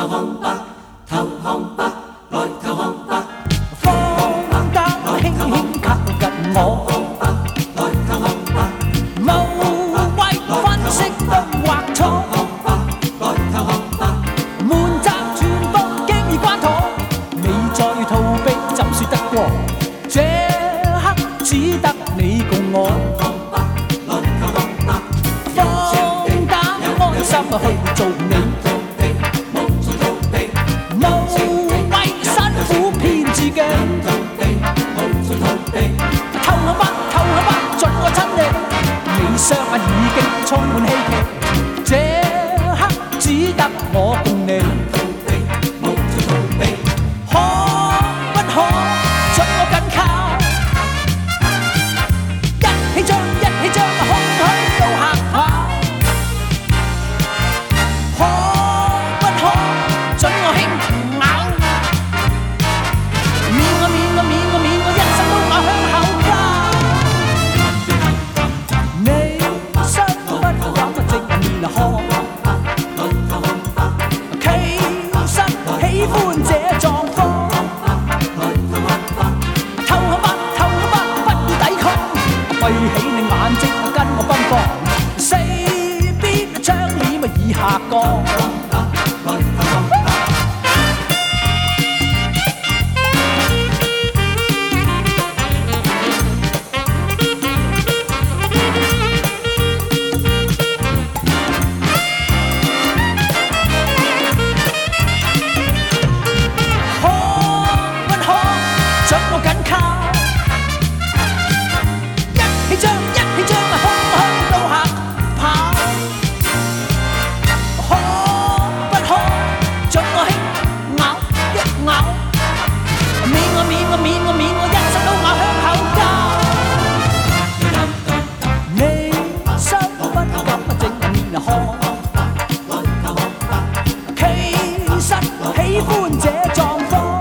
透空白，透空白，來透空白。 放膽輕輕靠近我， 來透空白， 無謂分析對或錯， 來透空白。 門閘全部經已關妥，你再逃避怎說得過？這刻只得你共我，放膽安心去做你。雙眼已經充滿希冀，這刻只得我共你。可不可准我緊靠？一起將空虛到嚇跑。可不可准我輕咬？免我一生都咬香口膠。喜歡這狀況，透口吧，不要抵抗，閉起你眼睛，跟我奔放，四邊窗簾已下降。免我一生都咬香口膠。你傷不敢正面看，其實喜歡這狀況。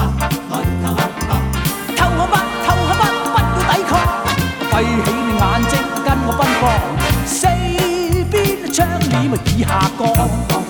透口吧，不要抵抗，閉起你眼睛跟我奔放，四邊窗簾已下降。